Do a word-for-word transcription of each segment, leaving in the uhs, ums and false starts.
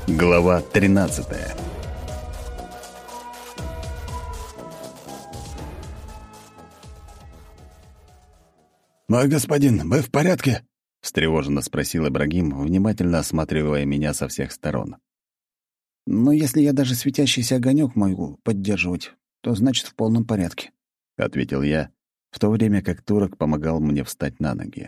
Глава тринадцатая. «Мой господин, вы в порядке?» — встревоженно спросил Ибрагим, внимательно осматривая меня со всех сторон. «Ну, если я даже светящийся огонек могу поддерживать, то значит в полном порядке», — ответил я, в то время как турок помогал мне встать на ноги.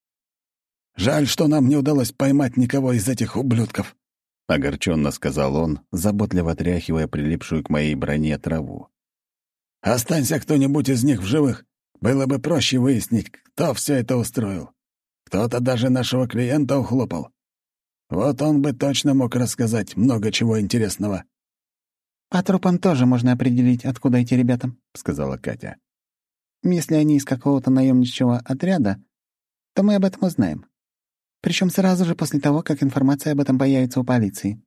«Жаль, что нам не удалось поймать никого из этих ублюдков», — огорченно сказал он, заботливо отряхивая прилипшую к моей броне траву. «Останься кто-нибудь из них в живых, было бы проще выяснить, кто все это устроил. Кто-то даже нашего клиента ухлопал. Вот он бы точно мог рассказать много чего интересного». «По трупам тоже можно определить, откуда эти ребята», — сказала Катя. «Если они из какого-то наемничьего отряда, то мы об этом узнаем. Причем сразу же после того, как информация об этом появится у полиции».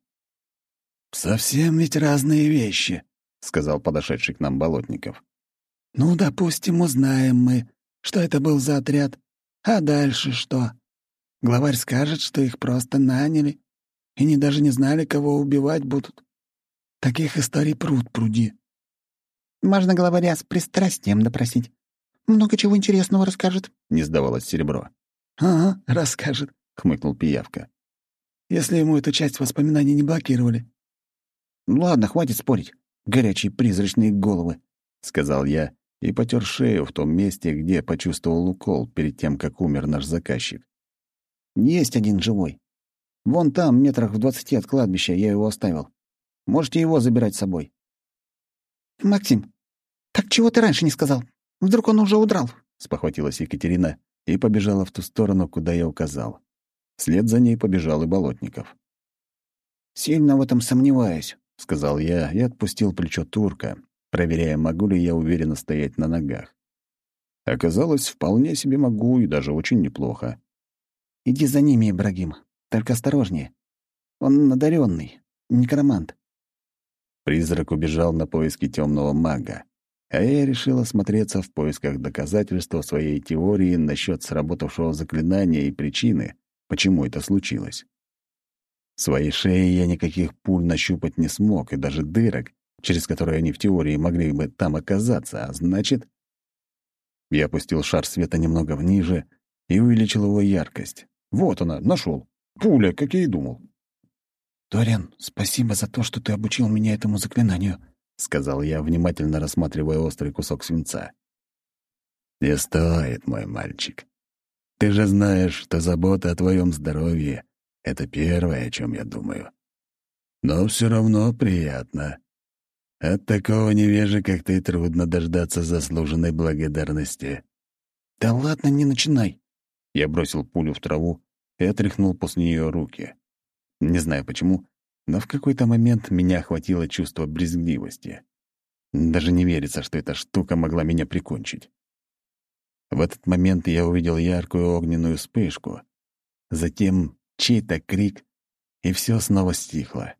«Совсем ведь разные вещи», — сказал подошедший к нам Болотников. «Ну, допустим, узнаем мы, что это был за отряд. А дальше что? Главарь скажет, что их просто наняли, и они даже не знали, кого убивать будут. Таких историй пруд пруди». «Можно главаря с пристрастием допросить. Много чего интересного расскажет», — не сдавалось Серебро. «Ага, расскажет», — хмыкнул Пиявка. «Если ему эту часть воспоминаний не блокировали». «Ладно, хватит спорить. Горячие призрачные головы», — сказал я и потер шею в том месте, где почувствовал укол перед тем, как умер наш заказчик. «Есть один живой. Вон там, метрах в двадцати от кладбища, я его оставил. Можете его забирать с собой». «Максим, так чего ты раньше не сказал? Вдруг он уже удрал?» — спохватилась Екатерина и побежала в ту сторону, куда я указал. Вслед за ней побежал и Болотников. «Сильно в этом сомневаюсь», — сказал я и отпустил плечо турка, проверяя, могу ли я уверенно стоять на ногах. Оказалось, вполне себе могу и даже очень неплохо. «Иди за ними, Ибрагим. Только осторожнее. Он одаренный, некромант». Призрак убежал на поиски темного мага, а я решил осмотреться в поисках доказательства своей теории насчет сработавшего заклинания и причины, почему это случилось. В своей шее я никаких пуль нащупать не смог, и даже дырок, через которые они в теории могли бы там оказаться, а значит... Я опустил шар света немного ниже и увеличил его яркость. Вот она, нашел. Пуля, как я и думал. «Дориан, спасибо за то, что ты обучил меня этому заклинанию», — сказал я, внимательно рассматривая острый кусок свинца. «Не стоит, мой мальчик. Ты же знаешь, что забота о твоем здоровье — это первое, о чем я думаю. Но все равно приятно. От такого невежи, как ты, трудно дождаться заслуженной благодарности». «Да ладно, не начинай». Я бросил пулю в траву и отряхнул после нее руки. Не знаю почему, но в какой-то момент меня охватило чувство брезгливости. Даже не верится, что эта штука могла меня прикончить. В этот момент я увидел яркую огненную вспышку, затем чей-то крик, и все снова стихло.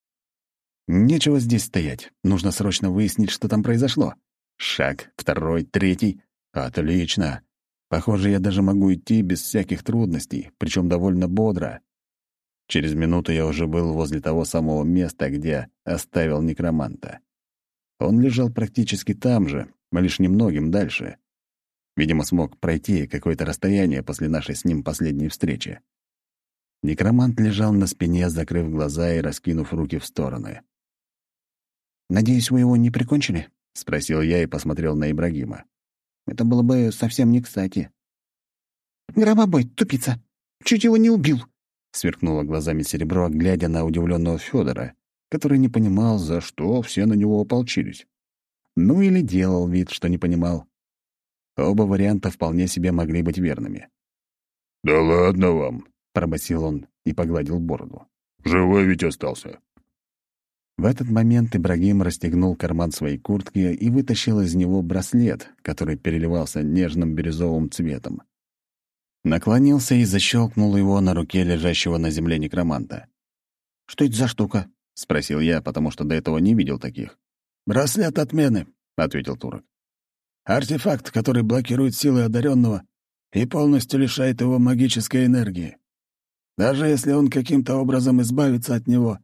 Нечего здесь стоять. Нужно срочно выяснить, что там произошло. Шаг, второй, третий. Отлично. Похоже, я даже могу идти без всяких трудностей, причем довольно бодро. Через минуту я уже был возле того самого места, где оставил некроманта. Он лежал практически там же, а лишь немногим дальше. Видимо, смог пройти какое-то расстояние после нашей с ним последней встречи. Некромант лежал на спине, закрыв глаза и раскинув руки в стороны. «Надеюсь, вы его не прикончили?» — спросил я и посмотрел на Ибрагима. «Это было бы совсем не кстати». «Громобой, тупица! Чуть его не убил!» — сверкнуло глазами Серебро, глядя на удивленного Федора, который не понимал, за что все на него ополчились. Ну или делал вид, что не понимал. Оба варианта вполне себе могли быть верными. «Да ладно вам!» — пробасил он и погладил бороду. «Живой ведь остался!» В этот момент Ибрагим расстегнул карман своей куртки и вытащил из него браслет, который переливался нежным бирюзовым цветом. Наклонился и защелкнул его на руке лежащего на земле некроманта. «Что это за штука?» — спросил я, потому что до этого не видел таких. «Браслет отмены», — ответил турок. «Артефакт, который блокирует силы одаренного и полностью лишает его магической энергии. Даже если он каким-то образом избавится от него,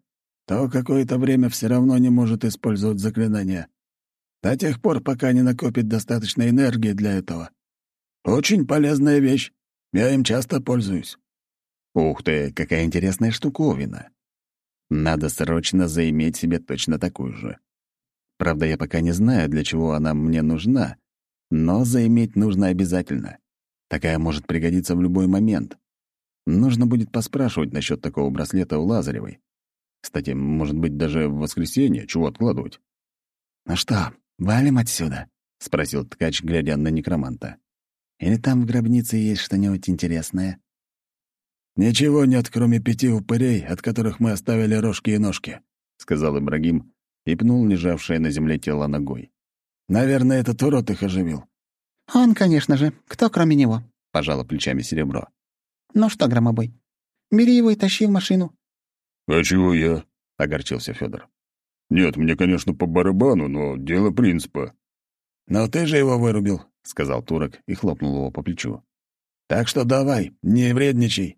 то какое-то время все равно не может использовать заклинания. До тех пор, пока не накопит достаточно энергии для этого. Очень полезная вещь. Я им часто пользуюсь». Ух ты, какая интересная штуковина. Надо срочно заиметь себе точно такую же. Правда, я пока не знаю, для чего она мне нужна, но заиметь нужно обязательно. Такая может пригодиться в любой момент. Нужно будет поспрашивать насчет такого браслета у Лазаревой. Кстати, может быть, даже в воскресенье, чего откладывать? «Ну что, валим отсюда?» — спросил ткач, глядя на некроманта. «Или там в гробнице есть что-нибудь интересное?» «Ничего нет, кроме пяти упырей, от которых мы оставили рожки и ножки», — сказал Ибрагим и пнул лежавшее на земле тело ногой. «Наверное, этот урод их оживил». «Он, конечно же. Кто кроме него?» — пожало плечами Серебро. «Ну что, Громобой, бери его и тащи в машину». «А чего я?» — огорчился Федор. «Нет, мне, конечно, по барабану, но дело принципа». «Но ты же его вырубил», — сказал Турок и хлопнул его по плечу. «Так что давай, не вредничай».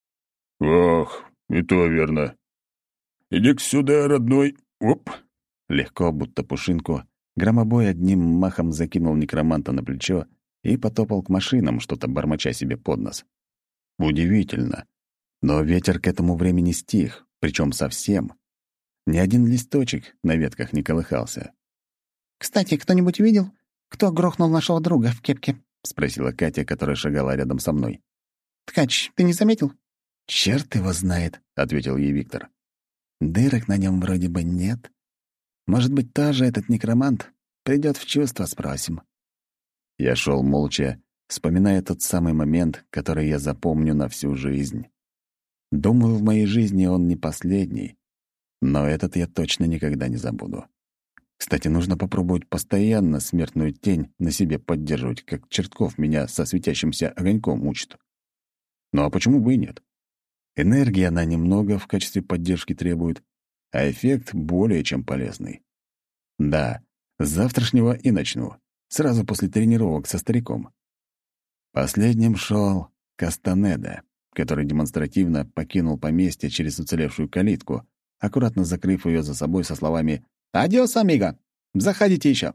«Ах, и то верно. Иди-ка сюда, родной. Оп!» Легко, будто пушинку, Громобой одним махом закинул некроманта на плечо и потопал к машинам, что-то бормоча себе под нос. Удивительно. Но ветер к этому времени стих, причем совсем. Ни один листочек на ветках не колыхался. «Кстати, кто-нибудь видел, кто грохнул нашего друга в кепке?» — спросила Катя, которая шагала рядом со мной. «Ткач, ты не заметил?» «Черт его знает», — ответил ей Виктор. «Дырок на нем вроде бы нет. Может быть, тоже этот некромант придет в чувство, спросим». Я шел молча, вспоминая тот самый момент, который я запомню на всю жизнь. Думаю, в моей жизни он не последний, но этот я точно никогда не забуду. Кстати, нужно попробовать постоянно смертную тень на себе поддерживать, как Чертков меня со светящимся огоньком учит. Ну а почему бы и нет? Энергии она немного в качестве поддержки требует, а эффект более чем полезный. Да, с завтрашнего и начну, сразу после тренировок со стариком. Последним шел Кастанеда, который демонстративно покинул поместье через уцелевшую калитку, аккуратно закрыв ее за собой со словами «Адиос, амиго! Заходите еще!»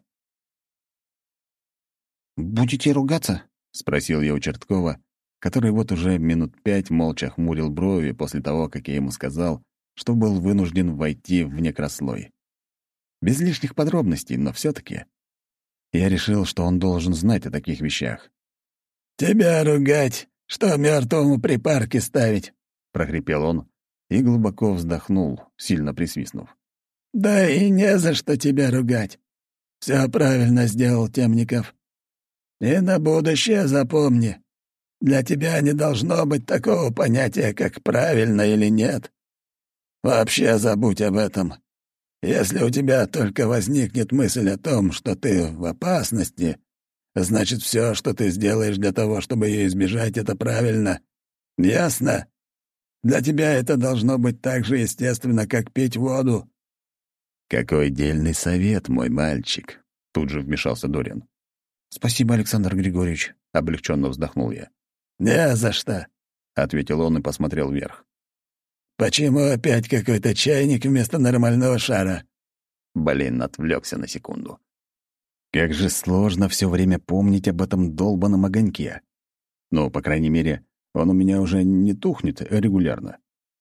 «Будете ругаться?» — спросил я у Черткова, который вот уже минут пять молча хмурил брови после того, как я ему сказал, что был вынужден войти в некрослой. Без лишних подробностей, но все таки я решил, что он должен знать о таких вещах. «Тебя ругать, что мертвому припарки ставить?» — прохрипел он и глубоко вздохнул, сильно присвистнув. «Да и не за что тебя ругать. Все правильно сделал Темников. И на будущее запомни, для тебя не должно быть такого понятия, как правильно или нет. Вообще забудь об этом. Если у тебя только возникнет мысль о том, что ты в опасности, значит, все, что ты сделаешь для того, чтобы ее избежать, это правильно. Ясно? Для тебя это должно быть так же естественно, как пить воду». «Какой дельный совет, мой мальчик!» — тут же вмешался Дориан. «Спасибо, Александр Григорьевич», — облегченно вздохнул я. «Не за что», — ответил он и посмотрел вверх. «Почему опять какой-то чайник вместо нормального шара?» Блин, отвлекся на секунду. Как же сложно все время помнить об этом долбаном огоньке. Ну, по крайней мере, он у меня уже не тухнет регулярно.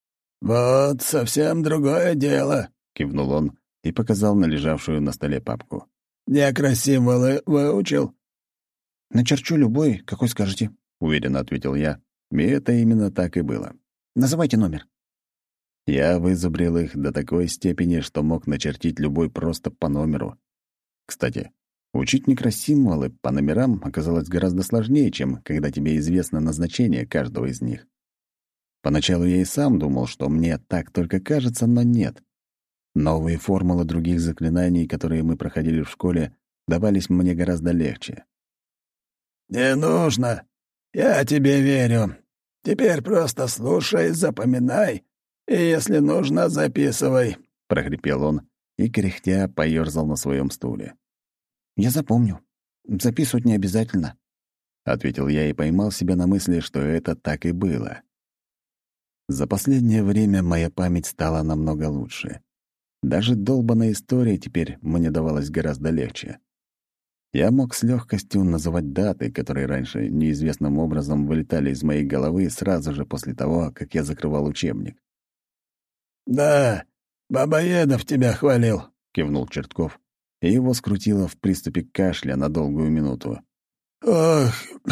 «Вот совсем другое дело», — кивнул он и показал на лежавшую на столе папку. «Некросимволы выучил?» «Начерчу любой, какой скажете», — уверенно ответил я. И это именно так и было. «Называйте номер». Я вызубрил их до такой степени, что мог начертить любой просто по номеру. Кстати, учить некросимволы по номерам оказалось гораздо сложнее, чем когда тебе известно назначение каждого из них. Поначалу я и сам думал, что мне так только кажется, но нет. Новые формулы других заклинаний, которые мы проходили в школе, давались мне гораздо легче. «Не нужно. Я тебе верю. Теперь просто слушай, запоминай, и, если нужно, записывай», — прохрипел он и, кряхтя, поёрзал на своем стуле. «Я запомню. Записывать не обязательно», — ответил я и поймал себя на мысли, что это так и было. За последнее время моя память стала намного лучше. Даже долбаная история теперь мне давалась гораздо легче. Я мог с легкостью называть даты, которые раньше неизвестным образом вылетали из моей головы сразу же после того, как я закрывал учебник. «Да, Бабоедов тебя хвалил», — кивнул Чертков, и его скрутило в приступе кашля на долгую минуту. «Ох,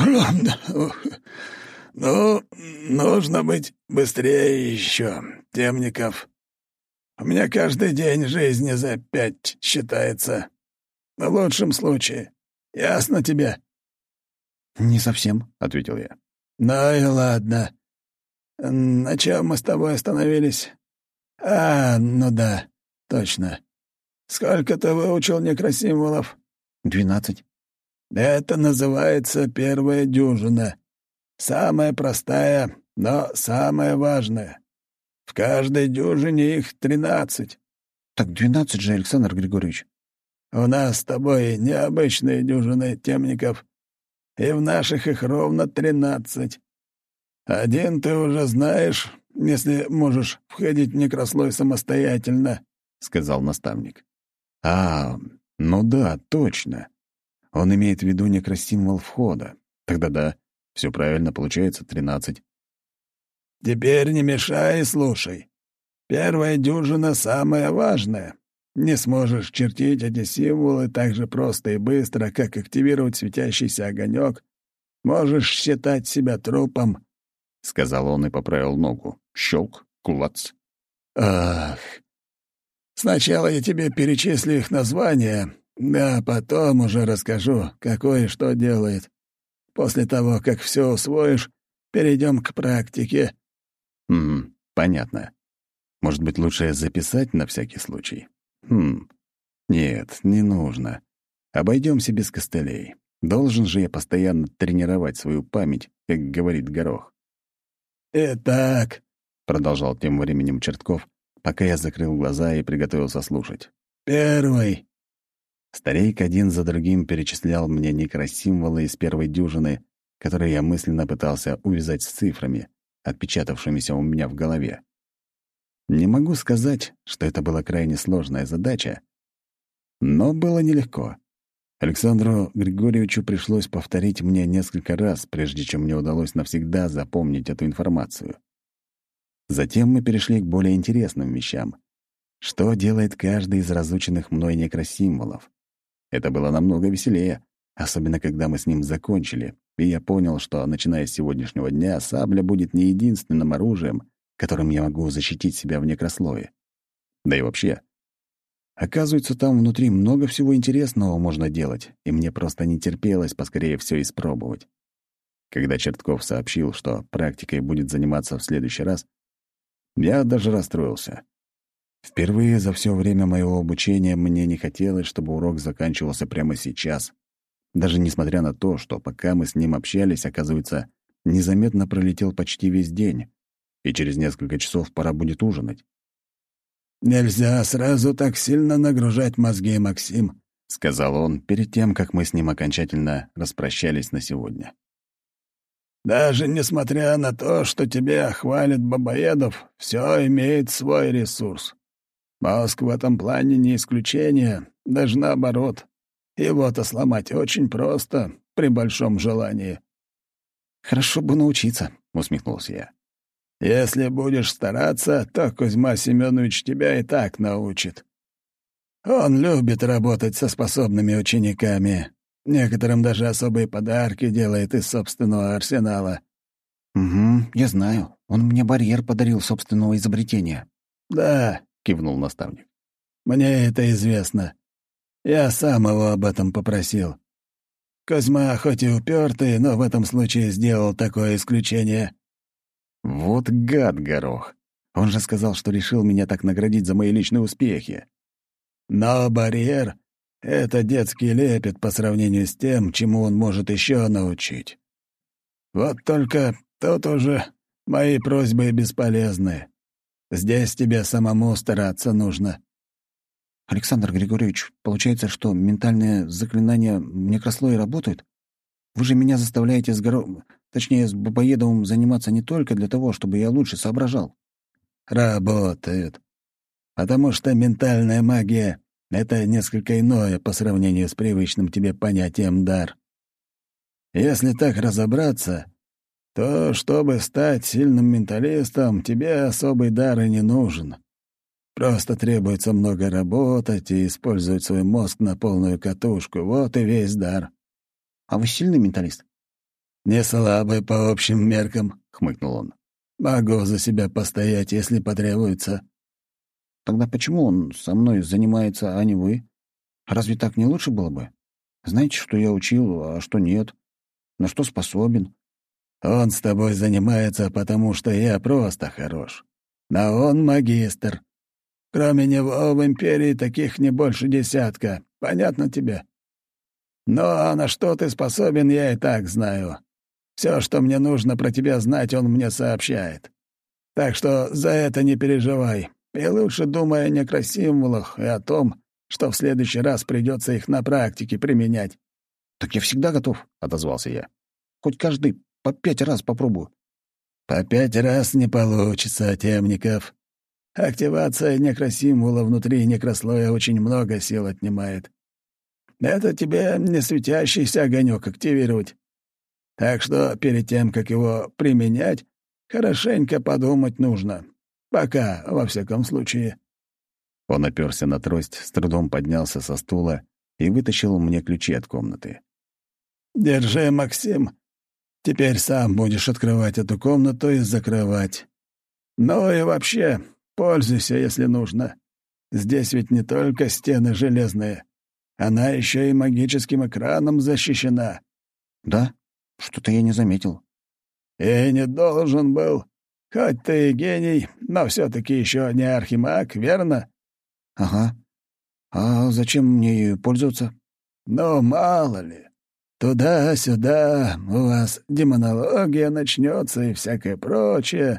ну, нужно быть быстрее еще, Темников. У меня каждый день жизни за пять считается. В лучшем случае. Ясно тебе?» «Не совсем», — ответил я. «Ну и ладно. На чем мы с тобой остановились? А, ну да, точно. Сколько ты выучил некросимволов?» «Двенадцать». «Это называется первая дюжина. Самая простая, но самая важная. В каждой дюжине их тринадцать». «Так двенадцать же, Александр Григорьевич». «У нас с тобой необычные дюжины, Темников, и в наших их ровно тринадцать. Один ты уже знаешь, если можешь входить в некрослой самостоятельно», — сказал наставник. «А, ну да, точно. Он имеет в виду некросимвол входа. Тогда да, все правильно, получается тринадцать». «Теперь не мешай и слушай. Первая дюжина самая важная. Не сможешь чертить эти символы так же просто и быстро, как активировать светящийся огонек. Можешь считать себя трупом», — сказал он и поправил ногу. Щелк, кулац. «Ах, сначала я тебе перечислю их названия, а потом уже расскажу, какое что делает. После того, как все усвоишь, перейдем к практике». «Хм, понятно. Может быть, лучше записать на всякий случай? Хм, нет, не нужно. Обойдемся без костылей. Должен же я постоянно тренировать свою память, как говорит Горох». «Итак», — продолжал тем временем Чертков, пока я закрыл глаза и приготовился слушать. «Первый». Старейк один за другим перечислял мне некросимволы из первой дюжины, которые я мысленно пытался увязать с цифрами, отпечатавшимися у меня в голове. Не могу сказать, что это была крайне сложная задача, но было нелегко. Александру Григорьевичу пришлось повторить мне несколько раз, прежде чем мне удалось навсегда запомнить эту информацию. Затем мы перешли к более интересным вещам. Что делает каждый из разученных мной некросимволов? Это было намного веселее, особенно когда мы с ним закончили, и я понял, что, начиная с сегодняшнего дня, сабля будет не единственным оружием, которым я могу защитить себя в некрослое. Да и вообще, оказывается, там внутри много всего интересного можно делать, и мне просто не терпелось поскорее все испробовать. Когда Чертков сообщил, что практикой будет заниматься в следующий раз, я даже расстроился. Впервые за все время моего обучения мне не хотелось, чтобы урок заканчивался прямо сейчас. Даже несмотря на то, что пока мы с ним общались, оказывается, незаметно пролетел почти весь день, и через несколько часов пора будет ужинать. «Нельзя сразу так сильно нагружать мозги, Максим», — сказал он перед тем, как мы с ним окончательно распрощались на сегодня. «Даже несмотря на то, что тебя хвалит Бабоедов, все имеет свой ресурс. Мозг в этом плане не исключение, даже наоборот. Его-то сломать очень просто, при большом желании». «Хорошо бы научиться», — усмехнулся я. «Если будешь стараться, то Кузьма Семенович тебя и так научит. Он любит работать со способными учениками. Некоторым даже особые подарки делает из собственного арсенала». «Угу, я знаю. Он мне барьер подарил собственного изобретения». «Да», — кивнул наставник. «Мне это известно. Я сам его об этом попросил. Кузьма хоть и упертый, но в этом случае сделал такое исключение». Вот гад Горох. Он же сказал, что решил меня так наградить за мои личные успехи. «Но барьер — это детский лепет по сравнению с тем, чему он может еще научить. Вот только тут уже мои просьбы бесполезны. Здесь тебе самому стараться нужно». «Александр Григорьевич, получается, что ментальные заклинания в некрослое работают? Вы же меня заставляете с горо... Точнее, с Бабоедовым заниматься не только для того, чтобы я лучше соображал. Работают. Потому что ментальная магия — это несколько иное по сравнению с привычным тебе понятием дар. Если так разобраться, то, чтобы стать сильным менталистом, тебе особый дар и не нужен. Просто требуется много работать и использовать свой мозг на полную катушку. Вот и весь дар. А вы сильный менталист? «Не слабый по общим меркам», — хмыкнул он. «Могу за себя постоять, если потребуется». Тогда почему он со мной занимается, а не вы? Разве так не лучше было бы? Знаете, что я учил, а что нет? На что способен? Он с тобой занимается, потому что я просто хорош. А он магистр. Кроме него в Империи таких не больше десятка. Понятно тебе? Но на что ты способен, я и так знаю. Все, что мне нужно про тебя знать, он мне сообщает. Так что за это не переживай. И лучше думай о некросимволах и о том, что в следующий раз придется их на практике применять. «Так я всегда готов», — отозвался я. «Хоть каждый по пять раз попробую». «По пять раз не получится, Темников. Активация некросимвола внутри некрослоя очень много сил отнимает. Это тебе не светящийся огонек активировать. Так что перед тем, как его применять, хорошенько подумать нужно. Пока, во всяком случае». Он оперся на трость, с трудом поднялся со стула и вытащил мне ключи от комнаты. «Держи, Максим. Теперь сам будешь открывать эту комнату и закрывать. Ну и вообще, пользуйся, если нужно. Здесь ведь не только стены железные. Она еще и магическим экраном защищена». «Да? Что-то я не заметил». «И не должен был. Хоть ты и гений, но все-таки еще не архимаг, верно?» «Ага. А зачем мне ею пользоваться?» «Ну, мало ли. Туда-сюда у вас демонология начнется и всякое прочее.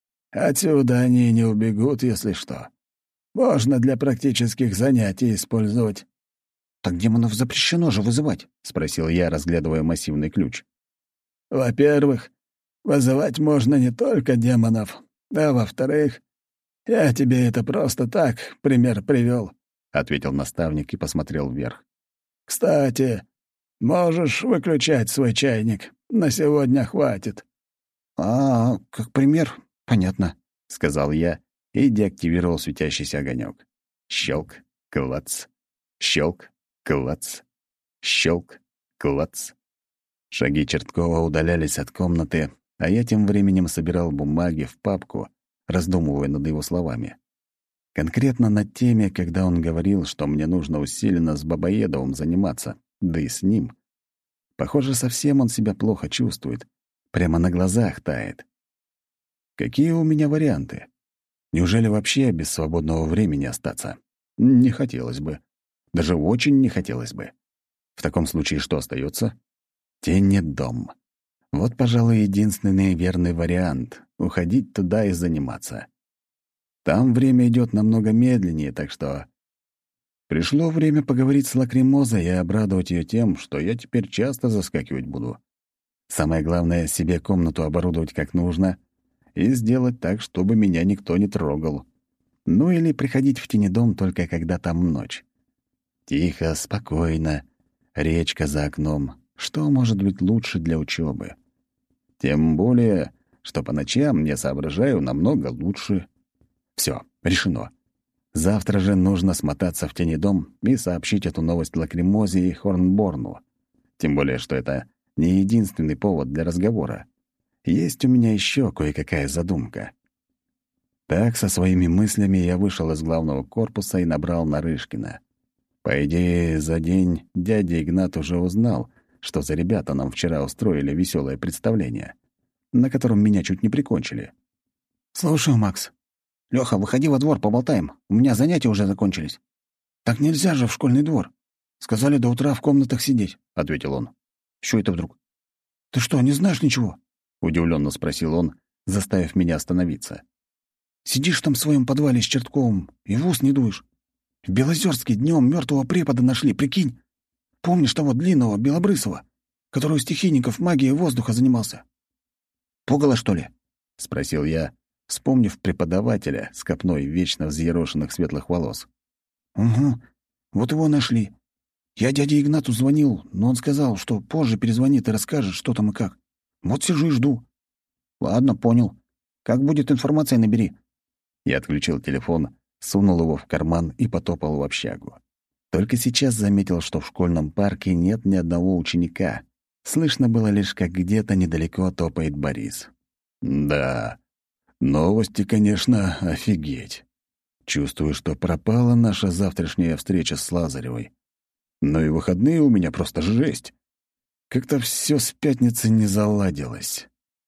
Отсюда они не убегут, если что. Можно для практических занятий использовать». «Так демонов запрещено же вызывать?» — спросил я, разглядывая массивный ключ. «Во-первых, вызывать можно не только демонов, а во-вторых, я тебе это просто так пример привел», — ответил наставник и посмотрел вверх. «Кстати, можешь выключать свой чайник. На сегодня хватит». «А, как пример, понятно», — сказал я и деактивировал светящийся огонек. Щелк, клац, щелк, клац, щелк, клац. Шаги Черткова удалялись от комнаты, а я тем временем собирал бумаги в папку, раздумывая над его словами. Конкретно над теми, когда он говорил, что мне нужно усиленно с Бабоедовым заниматься, да и с ним. Похоже, совсем он себя плохо чувствует, прямо на глазах тает. Какие у меня варианты? Неужели вообще без свободного времени остаться? Не хотелось бы. Даже очень не хотелось бы. В таком случае что остается? Тенедом. Вот, пожалуй, единственный верный вариант — уходить туда и заниматься. Там время идет намного медленнее, так что... Пришло время поговорить с Лакримозой и обрадовать ее тем, что я теперь часто заскакивать буду. Самое главное — себе комнату оборудовать как нужно и сделать так, чтобы меня никто не трогал. Ну или приходить в Тенедом только когда там ночь. Тихо, спокойно, речка за окном. Что может быть лучше для учебы? Тем более, что по ночам я соображаю намного лучше. Все, решено. Завтра же нужно смотаться в Тенедом и сообщить эту новость Лакримозе и Хорнборну. Тем более, что это не единственный повод для разговора. Есть у меня еще кое-какая задумка. Так, со своими мыслями я вышел из главного корпуса и набрал Нарышкина. По идее, за день дядя Игнат уже узнал, что за ребята нам вчера устроили веселое представление, на котором меня чуть не прикончили. «Слушаю, Макс. Лёха, выходи во двор, поболтаем. У меня занятия уже закончились». «Так нельзя же в школьный двор. Сказали до утра в комнатах сидеть», — ответил он. «Чё это вдруг?» «Ты что, не знаешь ничего?» — удивленно спросил он, заставив меня остановиться. «Сидишь там в своем подвале с Чертковым и в ус не дуешь. В Белозерске днем мертвого препода нашли, прикинь. Помнишь того длинного, белобрысого, который у стихийников магией воздуха занимался? Пугало, что ли?» — спросил я, вспомнив преподавателя с копной вечно взъерошенных светлых волос. «Угу. Вот его нашли. Я дяде Игнату звонил, но он сказал, что позже перезвонит и расскажет, что там и как. Вот сижу и жду». «Ладно, понял. Как будет информация, набери». Я отключил телефон, сунул его в карман и потопал в общагу. Только сейчас заметил, что в школьном парке нет ни одного ученика. Слышно было лишь, как где-то недалеко топает Борис. Да, новости, конечно, офигеть. Чувствую, что пропала наша завтрашняя встреча с Лазаревой. Но и выходные у меня просто жесть. Как-то все с пятницы не заладилось.